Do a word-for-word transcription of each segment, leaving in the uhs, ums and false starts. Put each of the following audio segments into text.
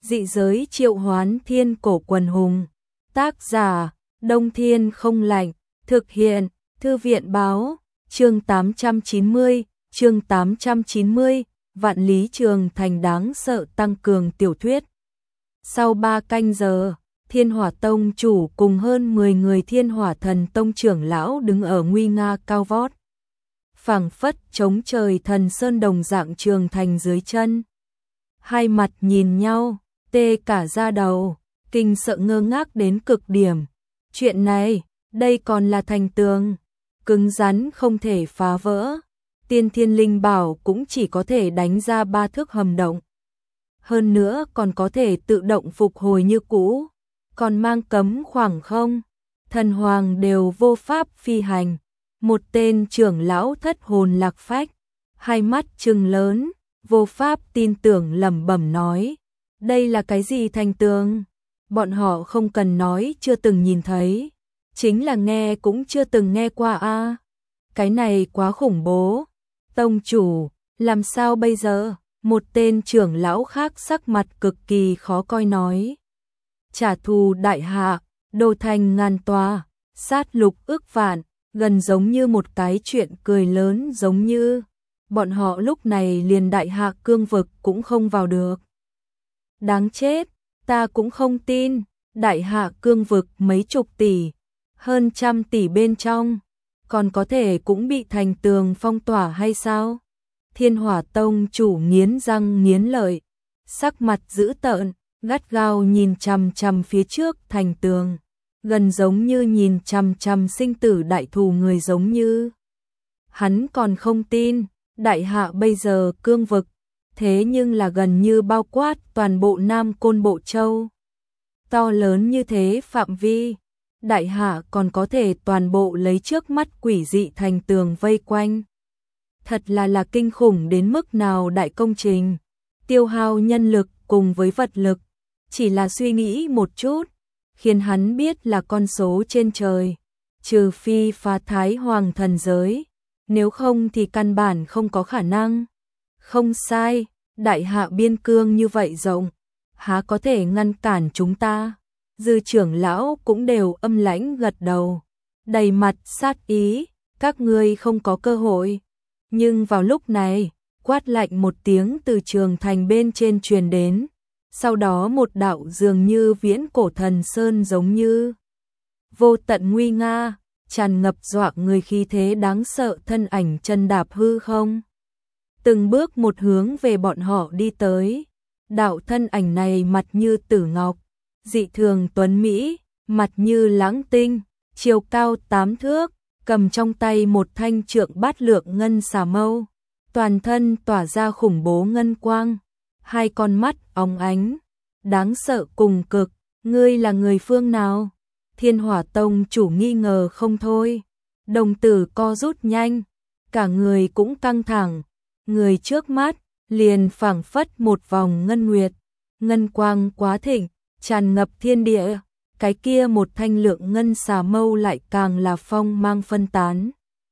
Dị giới triệu hoán thiên cổ quần hùng. Tác giả, Đông Thiên không lạnh. Thực hiện, Thư viện báo. Chương tám trăm chín mươi, chương tám trăm chín mươi, Vạn Lý Trường Thành đáng sợ tăng cường tiểu thuyết. Sau ba canh giờ, Thiên Hỏa Tông chủ cùng hơn mười người Thiên Hỏa Thần Tông trưởng lão đứng ở nguy nga cao vót. Phảng phất chống trời thần sơn đồng dạng trường thành dưới chân. Hai mặt nhìn nhau, tê cả da đầu, kinh sợ ngơ ngác đến cực điểm. Chuyện này, đây còn là thành tường, cứng rắn không thể phá vỡ. Tiên Thiên Linh Bảo cũng chỉ có thể đánh ra ba thước hầm động. Hơn nữa còn có thể tự động phục hồi như cũ, còn mang cấm khoảng không. Thần hoàng đều vô pháp phi hành. Một tên trưởng lão thất hồn lạc phách, hai mắt trừng lớn, vô pháp tin tưởng lẩm bẩm nói. Đây là cái gì thành tường? Bọn họ không cần nói chưa từng nhìn thấy, chính là nghe cũng chưa từng nghe qua a. À. Cái này quá khủng bố. Tông chủ, làm sao bây giờ? Một tên trưởng lão khác sắc mặt cực kỳ khó coi nói. Trả thù đại hạ, đô thành ngàn tòa, sát lục ước vạn, gần giống như một cái chuyện cười lớn, giống như bọn họ lúc này liền đại hạ cương vực cũng không vào được. Đáng chết, ta cũng không tin, đại hạ cương vực mấy chục tỷ, hơn trăm tỷ bên trong, còn có thể cũng bị thành tường phong tỏa hay sao? Thiên Hỏa Tông chủ nghiến răng nghiến lợi, sắc mặt dữ tợn, gắt gao nhìn chằm chằm phía trước thành tường, gần giống như nhìn chằm chằm sinh tử đại thù người giống như. Hắn còn không tin, đại hạ bây giờ cương vực, thế nhưng là gần như bao quát toàn bộ Nam Côn Bộ Châu. To lớn như thế phạm vi, đại hạ còn có thể toàn bộ lấy trước mắt quỷ dị thành tường vây quanh. Thật là là kinh khủng đến mức nào đại công trình, tiêu hao nhân lực cùng với vật lực, chỉ là suy nghĩ một chút, khiến hắn biết là con số trên trời, trừ phi phá Thái Hoàng thần giới, nếu không thì căn bản không có khả năng. Không sai, đại hạ biên cương như vậy rộng, há có thể ngăn cản chúng ta? Dư trưởng lão cũng đều âm lãnh gật đầu, đầy mặt sát ý, các ngươi không có cơ hội. Nhưng vào lúc này, quát lạnh một tiếng từ trường thành bên trên truyền đến, sau đó một đạo dường như viễn cổ thần sơn giống như vô tận nguy nga, tràn ngập dọa người khí thế đáng sợ thân ảnh chân đạp hư không. Từng bước một hướng về bọn họ đi tới, đạo thân ảnh này mặt như tử ngọc, dị thường tuấn mỹ, mặt như lãng tinh, chiều cao tám thước, cầm trong tay một thanh trượng bát lượng ngân xà mâu, toàn thân tỏa ra khủng bố ngân quang, hai con mắt óng ánh, đáng sợ cùng cực. Ngươi là người phương nào? Thiên Hỏa Tông chủ nghi ngờ không thôi, đồng tử co rút nhanh, cả người cũng căng thẳng. Người trước mắt liền phảng phất một vòng ngân nguyệt, ngân quang quá thịnh, tràn ngập thiên địa. Cái kia một thanh lượng ngân xà mâu lại càng là phong mang phân tán.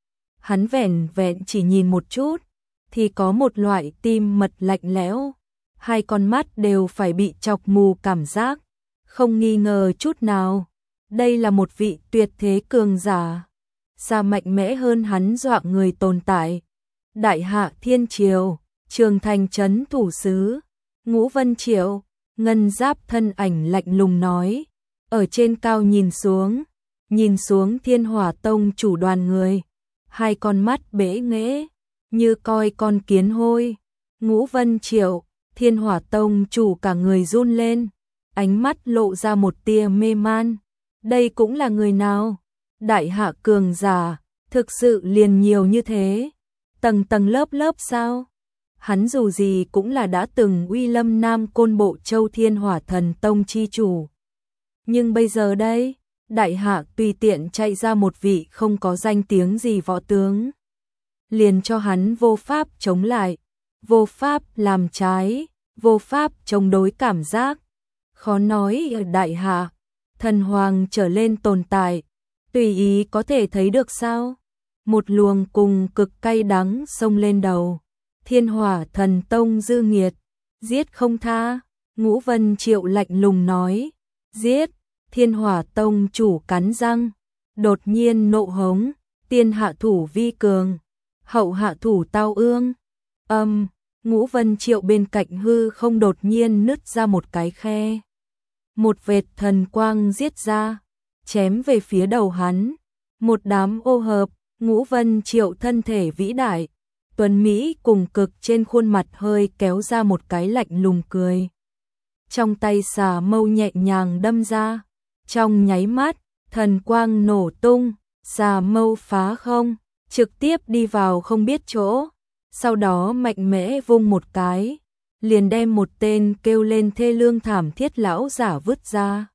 Hắn vẻn vẹn chỉ nhìn một chút, thì có một loại tim mật lạnh lẽo, hai con mắt đều phải bị chọc mù cảm giác, không nghi ngờ chút nào. Đây là một vị tuyệt thế cường giả, xa mạnh mẽ hơn hắn dọa người tồn tại. Đại hạ thiên triều, trường thành trấn thủ sứ, Ngũ Vân Triệu, ngân giáp thân ảnh lạnh lùng nói. Ở trên cao nhìn xuống, nhìn xuống Thiên Hỏa Tông chủ đoàn người, hai con mắt bẽ nghễ, như coi con kiến hôi. Ngũ Vân Triệu, Thiên Hỏa Tông chủ cả người run lên, ánh mắt lộ ra một tia mê man. Đây cũng là người nào? Đại hạ cường giả, thực sự liền nhiều như thế, tầng tầng lớp lớp sao? Hắn dù gì cũng là đã từng uy lâm Nam Côn Bộ Châu Thiên Hỏa Thần Tông chi chủ. Nhưng bây giờ đây, đại hạ tùy tiện chạy ra một vị không có danh tiếng gì võ tướng, liền cho hắn vô pháp chống lại, vô pháp làm trái, vô pháp chống đối cảm giác. Khó nói ở đại hạ, thần hoàng trở lên tồn tại, tùy ý có thể thấy được sao? Một luồng cùng cực cay đắng xông lên đầu. Thiên Hỏa Thần Tông dư nghiệt, giết không tha, Ngũ Vân Triệu lạnh lùng nói, giết. Thiên Hỏa Tông chủ cắn răng, đột nhiên nộ hống, tiên hạ thủ vi cường, hậu hạ thủ tao ương. Âm, Ngũ Vân Triệu bên cạnh hư không đột nhiên nứt ra một cái khe. Một vệt thần quang giết ra, chém về phía đầu hắn. Một đám ô hợp, Ngũ Vân Triệu thân thể vĩ đại, tuấn mỹ cùng cực trên khuôn mặt hơi kéo ra một cái lạnh lùng cười. Trong tay xà mâu nhẹ nhàng đâm ra, trong nháy mắt, thần quang nổ tung, xà mâu phá không, trực tiếp đi vào không biết chỗ, sau đó mạnh mẽ vung một cái, liền đem một tên kêu lên thê lương thảm thiết lão giả vứt ra.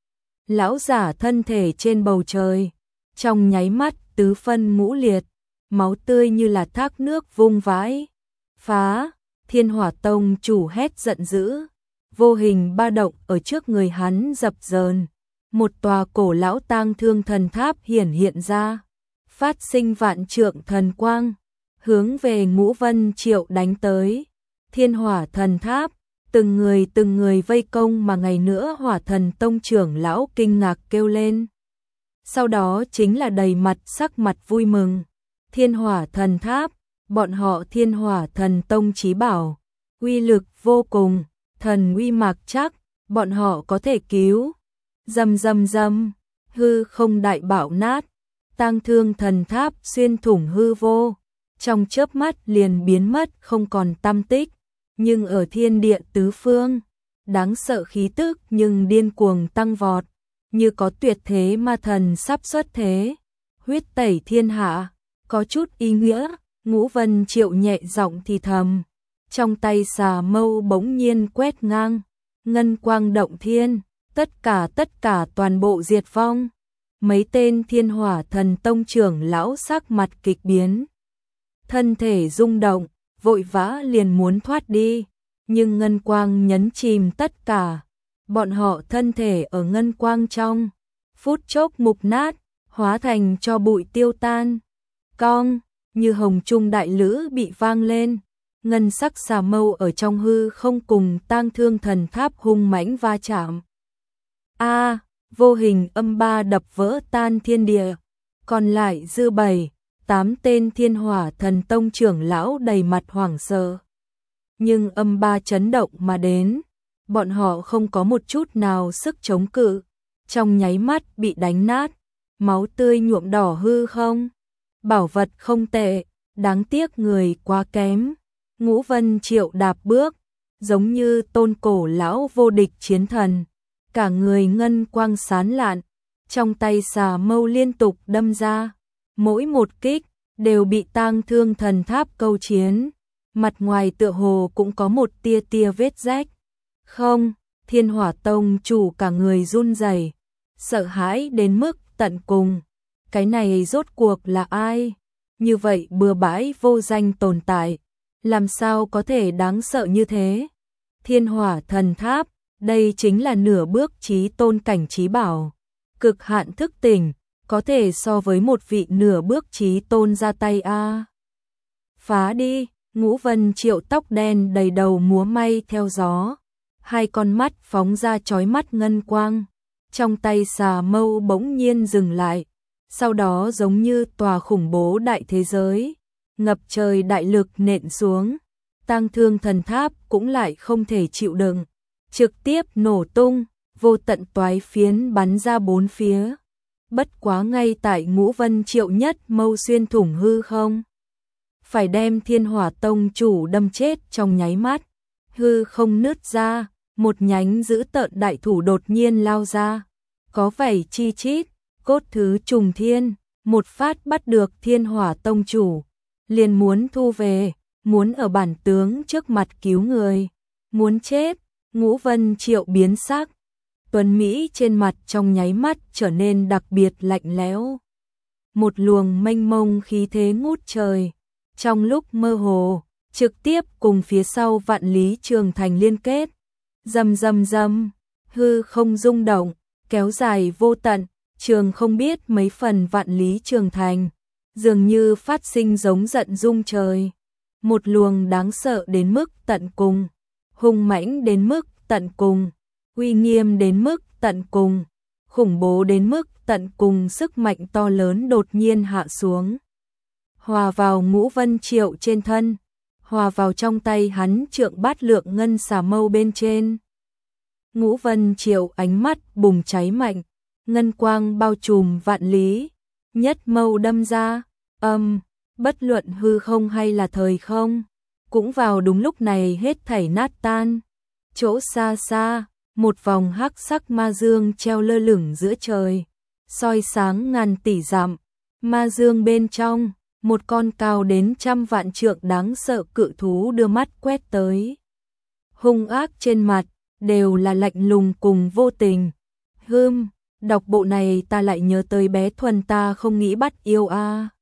Lão giả thân thể trên bầu trời, trong nháy mắt tứ phân ngũ liệt, máu tươi như là thác nước vung vãi. Phá, Thiên Hỏa Tông chủ hét giận dữ, vô hình ba động ở trước người hắn dập dờn. Một tòa cổ lão tang thương thần tháp hiển hiện ra, phát sinh vạn trượng thần quang, hướng về Ngũ Vân Triệu đánh tới. Thiên Hỏa thần tháp, từng người từng người vây công mà ngày nữa Hỏa Thần Tông trưởng lão kinh ngạc kêu lên. Sau đó chính là đầy mặt sắc mặt vui mừng. Thiên Hỏa thần tháp, bọn họ Thiên Hỏa Thần Tông chí bảo, uy lực vô cùng, thần uy mạc chắc, bọn họ có thể cứu. Rầm rầm rầm, hư không đại bạo nát, tang thương thần tháp xuyên thủng hư vô, trong chớp mắt liền biến mất không còn tăm tích. Nhưng ở thiên địa tứ phương, đáng sợ khí tức nhưng điên cuồng tăng vọt, như có tuyệt thế ma thần sắp xuất thế, huyết tẩy thiên hạ, có chút ý nghĩa. Ngũ Vân Triệu nhẹ giọng thì thầm, trong tay xà mâu bỗng nhiên quét ngang, ngân quang động thiên, tất cả tất cả toàn bộ diệt vong. Mấy tên Thiên Hỏa Thần Tông trưởng lão sắc mặt kịch biến, thân thể rung động, vội vã liền muốn thoát đi, nhưng ngân quang nhấn chìm tất cả, bọn họ thân thể ở ngân quang trong, phút chốc mục nát, hóa thành cho bụi tiêu tan. Cong, như hồng trung đại lữ bị vang lên, ngân sắc xà mâu ở trong hư không cùng tang thương thần tháp hung mãnh va chạm. A, vô hình âm ba đập vỡ tan thiên địa, còn lại dư bảy, tám tên Thiên Hỏa Thần Tông trưởng lão đầy mặt hoảng sợ. Nhưng âm ba chấn động mà đến, bọn họ không có một chút nào sức chống cự, trong nháy mắt bị đánh nát, máu tươi nhuộm đỏ hư không. Bảo vật không tệ, đáng tiếc người quá kém. Ngũ Vân Triệu đạp bước, giống như tôn cổ lão vô địch chiến thần, cả người ngân quang sán lạn, trong tay xà mâu liên tục đâm ra, mỗi một kích đều bị tang thương thần tháp câu chiến, mặt ngoài tựa hồ cũng có một tia tia vết rách. Không, Thiên Hỏa Tông chủ cả người run rẩy, sợ hãi đến mức tận cùng. Cái này rốt cuộc là ai? Như vậy bừa bãi vô danh tồn tại, làm sao có thể đáng sợ như thế? Thiên Hỏa thần tháp, đây chính là nửa bước chí tôn cảnh chí bảo, cực hạn thức tỉnh, có thể so với một vị nửa bước chí tôn ra tay a. Phá đi, Ngũ Vân Triệu tóc đen đầy đầu múa may theo gió, hai con mắt phóng ra chói mắt ngân quang, trong tay xà mâu bỗng nhiên dừng lại. Sau đó giống như tòa khủng bố đại thế giới, ngập trời đại lực nện xuống, tang thương thần tháp cũng lại không thể chịu đựng, trực tiếp nổ tung, vô tận toái phiến bắn ra bốn phía. Bất quá ngay tại Ngũ Vân Triệu nhất mâu xuyên thủng hư không, phải đem Thiên Hỏa Tông chủ đâm chết trong nháy mắt, hư không nứt ra, một nhánh dữ tợn đại thủ đột nhiên lao ra, có vảy chi chít, cốt thứ trùng thiên, một phát bắt được Thiên Hỏa Tông chủ, liền muốn thu về, muốn ở bản tướng trước mặt cứu người, muốn chết. Ngũ Vân Triệu biến sắc, tuấn mỹ trên mặt trong nháy mắt trở nên đặc biệt lạnh lẽo. Một luồng mênh mông khí thế ngút trời, trong lúc mơ hồ, trực tiếp cùng phía sau Vạn Lý Trường Thành liên kết. Rầm rầm rầm, hư không rung động, kéo dài vô tận. Trường không biết mấy phần Vạn Lý Trường Thành, dường như phát sinh giống giận rung trời. Một luồng đáng sợ đến mức tận cùng, hung mãnh đến mức tận cùng, uy nghiêm đến mức tận cùng, khủng bố đến mức tận cùng, sức mạnh to lớn đột nhiên hạ xuống, hòa vào Ngũ Vân Triệu trên thân, hòa vào trong tay hắn trượng bát lượng ngân xà mâu bên trên. Ngũ Vân Triệu ánh mắt bùng cháy mạnh, ngân quang bao trùm vạn lý, nhất mâu đâm ra, âm, bất luận hư không hay là thời không, cũng vào đúng lúc này hết thảy nát tan. Chỗ xa xa, một vòng hắc sắc ma dương treo lơ lửng giữa trời, soi sáng ngàn tỷ dặm. Ma dương bên trong, một con cao đến trăm vạn trượng đáng sợ cự thú đưa mắt quét tới. Hung ác trên mặt, đều là lạnh lùng cùng vô tình. Hưm, đọc bộ này ta lại nhớ tới bé Thuần ta không nghĩ bắt yêu a. À.